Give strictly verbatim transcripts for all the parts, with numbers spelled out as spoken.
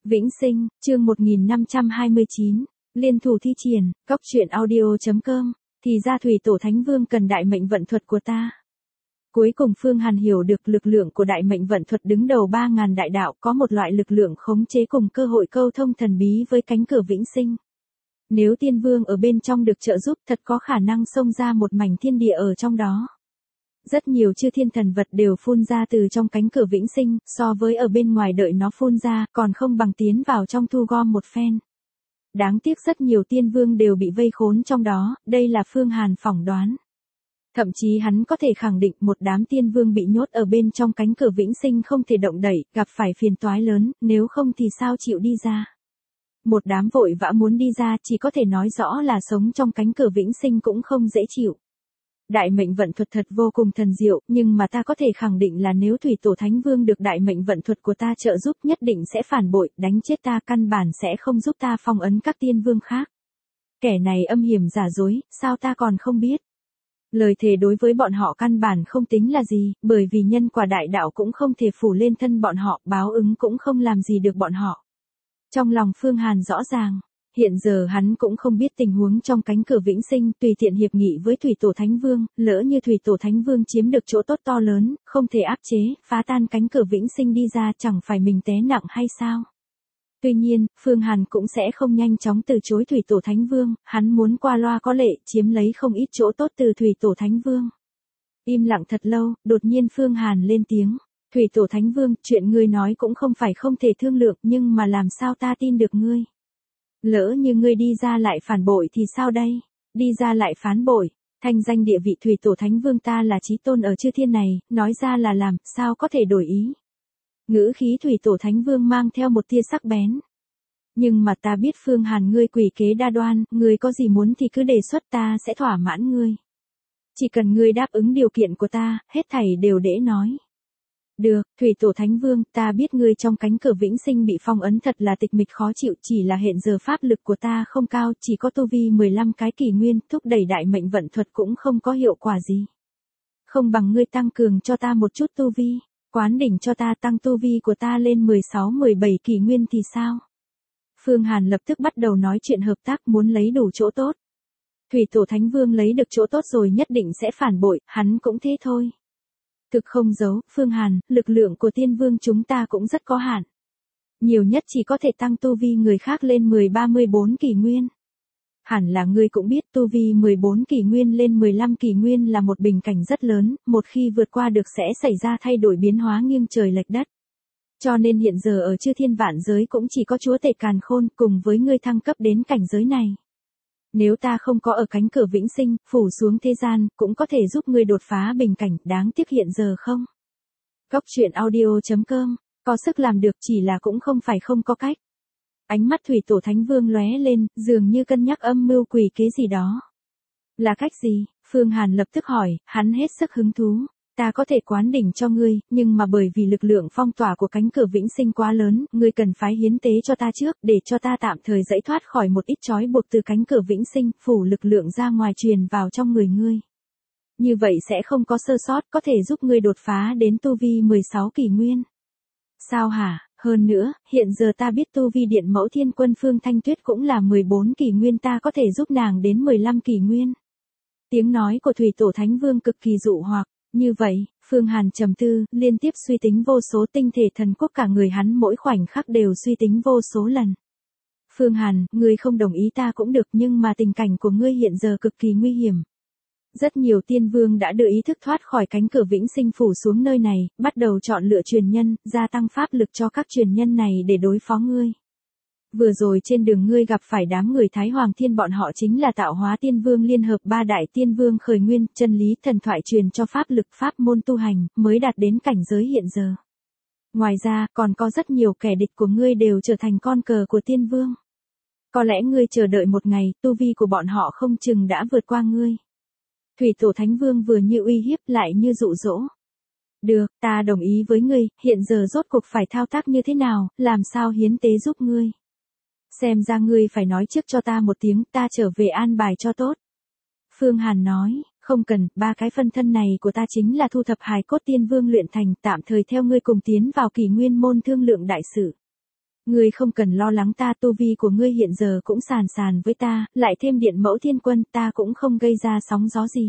Vĩnh Sinh, chương một nghìn năm trăm hai mươi chín, liên thủ thi triển, cốc truyện audio.com, thì ra thủy tổ Thánh Vương cần đại mệnh vận thuật của ta. Cuối cùng Phương Hàn hiểu được lực lượng của đại mệnh vận thuật đứng đầu ba ngàn đại đạo có một loại lực lượng khống chế cùng cơ hội câu thông thần bí với cánh cửa Vĩnh Sinh. Nếu Tiên Vương ở bên trong được trợ giúp thật có khả năng xông ra một mảnh thiên địa ở trong đó. Rất nhiều chư thiên thần vật đều phun ra từ trong cánh cửa Vĩnh Sinh, so với ở bên ngoài đợi nó phun ra, còn không bằng tiến vào trong thu gom một phen. Đáng tiếc rất nhiều tiên vương đều bị vây khốn trong đó, đây là Phương Hàn phỏng đoán. Thậm chí hắn có thể khẳng định một đám tiên vương bị nhốt ở bên trong cánh cửa Vĩnh Sinh không thể động đẩy, gặp phải phiền toái lớn, nếu không thì sao chịu đi ra. Một đám vội vã muốn đi ra chỉ có thể nói rõ là sống trong cánh cửa Vĩnh Sinh cũng không dễ chịu. Đại mệnh vận thuật thật vô cùng thần diệu, nhưng mà ta có thể khẳng định là nếu Thủy Tổ Thánh Vương được đại mệnh vận thuật của ta trợ giúp nhất định sẽ phản bội, đánh chết ta, căn bản sẽ không giúp ta phong ấn các tiên vương khác. Kẻ này âm hiểm giả dối, sao ta còn không biết. Lời thề đối với bọn họ căn bản không tính là gì, bởi vì nhân quả đại đạo cũng không thể phủ lên thân bọn họ, báo ứng cũng không làm gì được bọn họ. Trong lòng Phương Hàn rõ ràng. Hiện giờ hắn cũng không biết tình huống trong cánh cửa Vĩnh Sinh, tùy tiện hiệp nghị với Thủy Tổ Thánh Vương, lỡ như Thủy Tổ Thánh Vương chiếm được chỗ tốt to lớn, không thể áp chế, phá tan cánh cửa Vĩnh Sinh đi ra chẳng phải mình té nặng hay sao? Tuy nhiên, Phương Hàn cũng sẽ không nhanh chóng từ chối Thủy Tổ Thánh Vương, hắn muốn qua loa có lệ, chiếm lấy không ít chỗ tốt từ Thủy Tổ Thánh Vương. Im lặng thật lâu, đột nhiên Phương Hàn lên tiếng. Thủy Tổ Thánh Vương, chuyện ngươi nói cũng không phải không thể thương lượng, nhưng mà làm sao ta tin được ngươi? Lỡ như ngươi đi ra lại phản bội thì sao đây? Đi ra lại phản bội, thanh danh địa vị Thủy Tổ Thánh Vương ta là chí tôn ở chư thiên này, nói ra là làm, sao có thể đổi ý? Ngữ khí Thủy Tổ Thánh Vương mang theo một tia sắc bén. Nhưng mà ta biết Phương Hàn ngươi quỷ kế đa đoan, ngươi có gì muốn thì cứ đề xuất ta sẽ thỏa mãn ngươi. Chỉ cần ngươi đáp ứng điều kiện của ta, hết thảy đều dễ nói. Được, Thủy Tổ Thánh Vương, ta biết ngươi trong cánh cửa Vĩnh Sinh bị phong ấn thật là tịch mịch khó chịu, chỉ là hiện giờ pháp lực của ta không cao, chỉ có tu vi mười lăm cái kỷ nguyên, thúc đẩy đại mệnh vận thuật cũng không có hiệu quả gì. Không bằng ngươi tăng cường cho ta một chút tu vi, quán đỉnh cho ta, tăng tu vi của ta lên mười sáu mười bảy kỷ nguyên thì sao? Phương Hàn lập tức bắt đầu nói chuyện hợp tác, muốn lấy đủ chỗ tốt. Thủy Tổ Thánh Vương lấy được chỗ tốt rồi nhất định sẽ phản bội, hắn cũng thế thôi. Thực không giấu, Phương Hàn, lực lượng của tiên vương chúng ta cũng rất có hạn. Nhiều nhất chỉ có thể tăng tu vi người khác lên mười ba mươi bốn kỷ nguyên. Hẳn là ngươi cũng biết tu vi mười bốn kỷ nguyên lên mười lăm kỷ nguyên là một bình cảnh rất lớn, một khi vượt qua được sẽ xảy ra thay đổi biến hóa nghiêng trời lệch đất. Cho nên hiện giờ ở chư thiên vạn giới cũng chỉ có chúa tể càn khôn cùng với ngươi thăng cấp đến cảnh giới này. Nếu ta không có ở cánh cửa Vĩnh Sinh, phủ xuống thế gian, cũng có thể giúp ngươi đột phá bình cảnh, đáng tiếc hiện giờ không. Cốc truyện audio.com, có sức làm được chỉ là cũng không phải không có cách. Ánh mắt Thủy Tổ Thánh Vương lóe lên, dường như cân nhắc âm mưu quỷ kế gì đó. Là cách gì? Phương Hàn lập tức hỏi, hắn hết sức hứng thú. Ta có thể quán đỉnh cho ngươi, nhưng mà bởi vì lực lượng phong tỏa của cánh cửa Vĩnh Sinh quá lớn, ngươi cần phái hiến tế cho ta trước, để cho ta tạm thời giải thoát khỏi một ít trói buộc từ cánh cửa Vĩnh Sinh, phủ lực lượng ra ngoài truyền vào trong người ngươi. Như vậy sẽ không có sơ sót, có thể giúp ngươi đột phá đến tu vi mười sáu kỷ nguyên. Sao hả? Hơn nữa, hiện giờ ta biết tu vi điện mẫu thiên quân Phương Thanh Tuyết cũng là mười bốn kỷ nguyên, ta có thể giúp nàng đến mười lăm kỷ nguyên. Tiếng nói của Thủy Tổ Thánh Vương cực kỳ dụ hoặc. Như vậy, Phương Hàn trầm tư, liên tiếp suy tính vô số tinh thể thần quốc, cả người hắn mỗi khoảnh khắc đều suy tính vô số lần. Phương Hàn, ngươi không đồng ý ta cũng được, nhưng mà tình cảnh của ngươi hiện giờ cực kỳ nguy hiểm. Rất nhiều tiên vương đã đưa ý thức thoát khỏi cánh cửa Vĩnh Sinh phủ xuống nơi này, bắt đầu chọn lựa truyền nhân, gia tăng pháp lực cho các truyền nhân này để đối phó ngươi. Vừa rồi trên đường ngươi gặp phải đám người Thái Hoàng Thiên, bọn họ chính là tạo hóa tiên vương liên hợp ba đại tiên vương khởi nguyên, chân lý thần thoại truyền cho pháp lực pháp môn tu hành, mới đạt đến cảnh giới hiện giờ. Ngoài ra, còn có rất nhiều kẻ địch của ngươi đều trở thành con cờ của tiên vương. Có lẽ ngươi chờ đợi một ngày, tu vi của bọn họ không chừng đã vượt qua ngươi. Thủy Tổ Thánh Vương vừa như uy hiếp lại như dụ dỗ. Được, ta đồng ý với ngươi, hiện giờ rốt cuộc phải thao tác như thế nào, làm sao hiến tế giúp ngươi. Xem ra ngươi phải nói trước cho ta một tiếng, ta trở về an bài cho tốt. Phương Hàn nói, không cần, ba cái phân thân này của ta chính là thu thập hài cốt tiên vương luyện thành, tạm thời theo ngươi cùng tiến vào kỷ nguyên môn thương lượng đại sự. Ngươi không cần lo lắng ta, tu vi của ngươi hiện giờ cũng sàn sàn với ta, lại thêm điện mẫu thiên quân, ta cũng không gây ra sóng gió gì.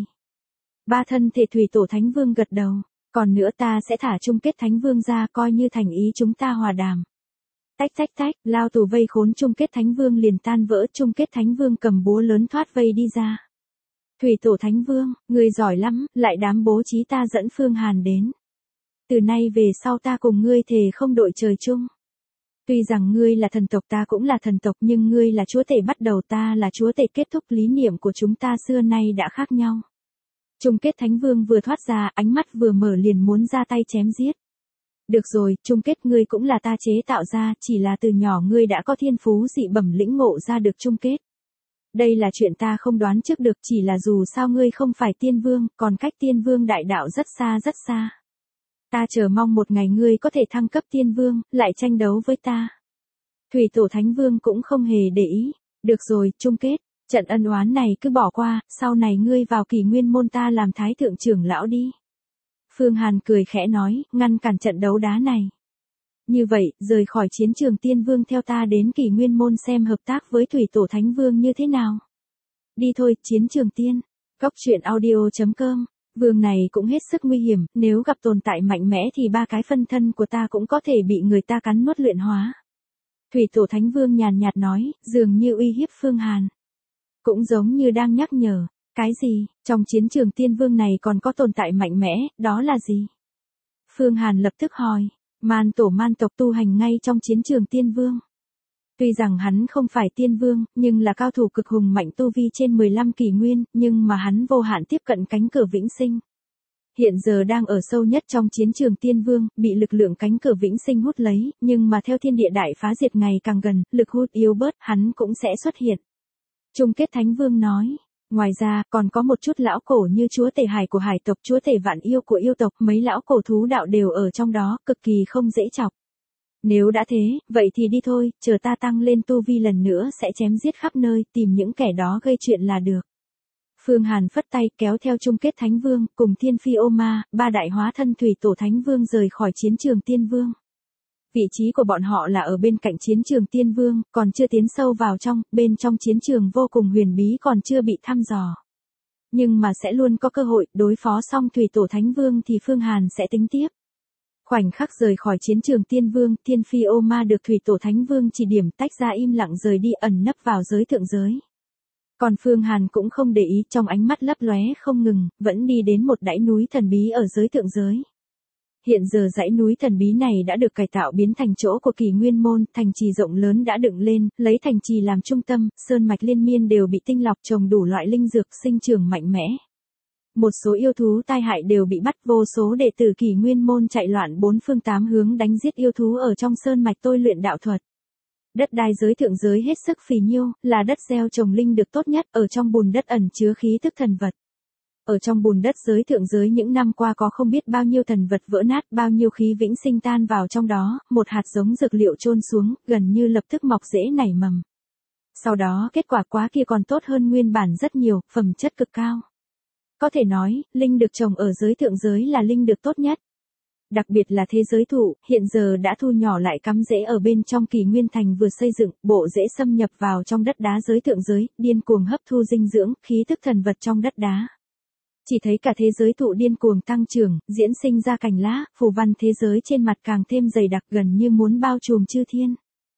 Ba thân thể thủy tổ thánh vương gật đầu, còn nữa ta sẽ thả chung kết thánh vương ra, coi như thành ý chúng ta hòa đàm. Tách tách tách, lao tù vây khốn chung kết thánh vương liền tan vỡ, chung kết thánh vương cầm búa lớn thoát vây đi ra. Thủy tổ thánh vương, ngươi giỏi lắm, lại dám bố trí ta dẫn Phương Hàn đến. Từ nay về sau ta cùng ngươi thề không đội trời chung. Tuy rằng ngươi là thần tộc, ta cũng là thần tộc, nhưng ngươi là chúa tể bắt đầu, ta là chúa tể kết thúc, lý niệm của chúng ta xưa nay đã khác nhau. Chung kết thánh vương vừa thoát ra, ánh mắt vừa mở liền muốn ra tay chém giết. Được rồi, chung kết ngươi cũng là ta chế tạo ra, chỉ là từ nhỏ ngươi đã có thiên phú dị bẩm lĩnh ngộ ra được chung kết. Đây là chuyện ta không đoán trước được, chỉ là dù sao ngươi không phải tiên vương, còn cách tiên vương đại đạo rất xa rất xa. Ta chờ mong một ngày ngươi có thể thăng cấp tiên vương, lại tranh đấu với ta. Thủy tổ thánh vương cũng không hề để ý. Được rồi, chung kết, trận ân oán này cứ bỏ qua, sau này ngươi vào Kỷ Nguyên môn ta làm thái thượng trưởng lão đi. Phương Hàn cười khẽ nói, ngăn cản trận đấu đá này. Như vậy, rời khỏi chiến trường tiên vương theo ta đến Kỷ Nguyên môn xem hợp tác với thủy tổ thánh vương như thế nào. Đi thôi, chiến trường tiên. Góc truyện audio chấm com. Vương này cũng hết sức nguy hiểm, nếu gặp tồn tại mạnh mẽ thì ba cái phân thân của ta cũng có thể bị người ta cắn nuốt luyện hóa. Thủy tổ thánh vương nhàn nhạt nói, dường như uy hiếp Phương Hàn. Cũng giống như đang nhắc nhở, cái gì, trong chiến trường tiên vương này còn có tồn tại mạnh mẽ, đó là gì? Phương Hàn lập tức hỏi, man tổ man tộc tu hành ngay trong chiến trường tiên vương. Tuy rằng hắn không phải tiên vương, nhưng là cao thủ cực hùng mạnh tu vi trên mười lăm kỷ nguyên, nhưng mà hắn vô hạn tiếp cận cánh cửa vĩnh sinh. Hiện giờ đang ở sâu nhất trong chiến trường tiên vương, bị lực lượng cánh cửa vĩnh sinh hút lấy, nhưng mà theo thiên địa đại phá diệt ngày càng gần, lực hút yếu bớt, hắn cũng sẽ xuất hiện. Chung kết thánh vương nói, ngoài ra, còn có một chút lão cổ như chúa tể hải của hải tộc, chúa tể vạn yêu của yêu tộc, mấy lão cổ thú đạo đều ở trong đó, cực kỳ không dễ chọc. Nếu đã thế, vậy thì đi thôi, chờ ta tăng lên tu vi lần nữa sẽ chém giết khắp nơi, tìm những kẻ đó gây chuyện là được. Phương Hàn phất tay kéo theo chung kết thánh vương, cùng thiên phi ô ma, ba đại hóa thân thủy tổ thánh vương rời khỏi chiến trường tiên vương. Vị trí của bọn họ là ở bên cạnh chiến trường tiên vương, còn chưa tiến sâu vào trong, bên trong chiến trường vô cùng huyền bí còn chưa bị thăm dò. Nhưng mà sẽ luôn có cơ hội, đối phó xong thủy tổ thánh vương thì Phương Hàn sẽ tính tiếp. Khoảnh khắc rời khỏi chiến trường tiên vương, thiên phi ô ma được thủy tổ thánh vương chỉ điểm tách ra im lặng rời đi ẩn nấp vào giới thượng giới. Còn Phương Hàn cũng không để ý, trong ánh mắt lấp lóe không ngừng, vẫn đi đến một dãy núi thần bí ở giới thượng giới. Hiện giờ dãy núi thần bí này đã được cải tạo biến thành chỗ của Kỷ Nguyên môn, thành trì rộng lớn đã dựng lên, lấy thành trì làm trung tâm, sơn mạch liên miên đều bị tinh lọc trồng đủ loại linh dược sinh trưởng mạnh mẽ. Một số yêu thú tai hại đều bị bắt, vô số đệ tử Kỷ Nguyên môn chạy loạn bốn phương tám hướng đánh giết yêu thú ở trong sơn mạch tôi luyện đạo thuật. Đất đai giới thượng giới hết sức phì nhiêu, là đất gieo trồng linh được tốt nhất, ở trong bùn đất ẩn chứa khí thức thần vật. Ở trong bùn đất giới thượng giới những năm qua có không biết bao nhiêu thần vật vỡ nát, bao nhiêu khí vĩnh sinh tan vào trong đó, một hạt giống dược liệu chôn xuống, gần như lập tức mọc rễ nảy mầm. Sau đó kết quả quá kia còn tốt hơn nguyên bản rất nhiều, phẩm chất cực cao. Có thể nói, linh được trồng ở giới thượng giới là linh được tốt nhất. Đặc biệt là thế giới thụ, hiện giờ đã thu nhỏ lại cắm rễ ở bên trong Kỷ Nguyên thành vừa xây dựng, bộ rễ xâm nhập vào trong đất đá giới thượng giới, điên cuồng hấp thu dinh dưỡng, khí thức thần vật trong đất đá. Chỉ thấy cả thế giới thụ điên cuồng tăng trưởng, diễn sinh ra cành lá, phù văn thế giới trên mặt càng thêm dày đặc gần như muốn bao trùm chư thiên.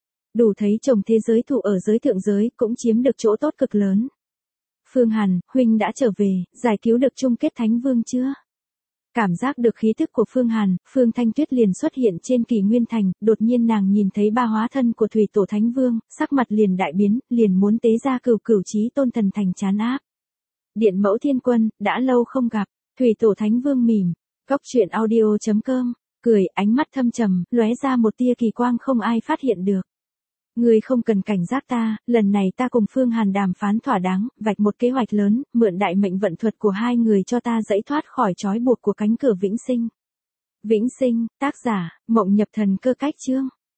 Đủ thấy trồng thế giới thụ ở giới thượng giới cũng chiếm được chỗ tốt cực lớn. Phương Hàn, huynh đã trở về, giải cứu được chung kết thánh vương chưa? Cảm giác được khí thức của Phương Hàn, Phương Thanh Tuyết liền xuất hiện trên Kỷ Nguyên thành, đột nhiên nàng nhìn thấy ba hóa thân của thủy tổ thánh vương, sắc mặt liền đại biến, liền muốn tế ra cửu cửu chí tôn thần thành trán áp. Điện mẫu thiên quân, đã lâu không gặp, thủy tổ thánh vương mỉm, góc truyện audio chấm com, cười, ánh mắt thâm trầm, lóe ra một tia kỳ quang không ai phát hiện được. Ngươi không cần cảnh giác ta, lần này ta cùng Phương Hàn đàm phán thỏa đáng, vạch một kế hoạch lớn, mượn đại mệnh vận thuật của hai người cho ta dãy thoát khỏi trói buộc của cánh cửa vĩnh sinh. Vĩnh sinh, tác giả, Mộng Nhập Thần Cơ Cách Chương.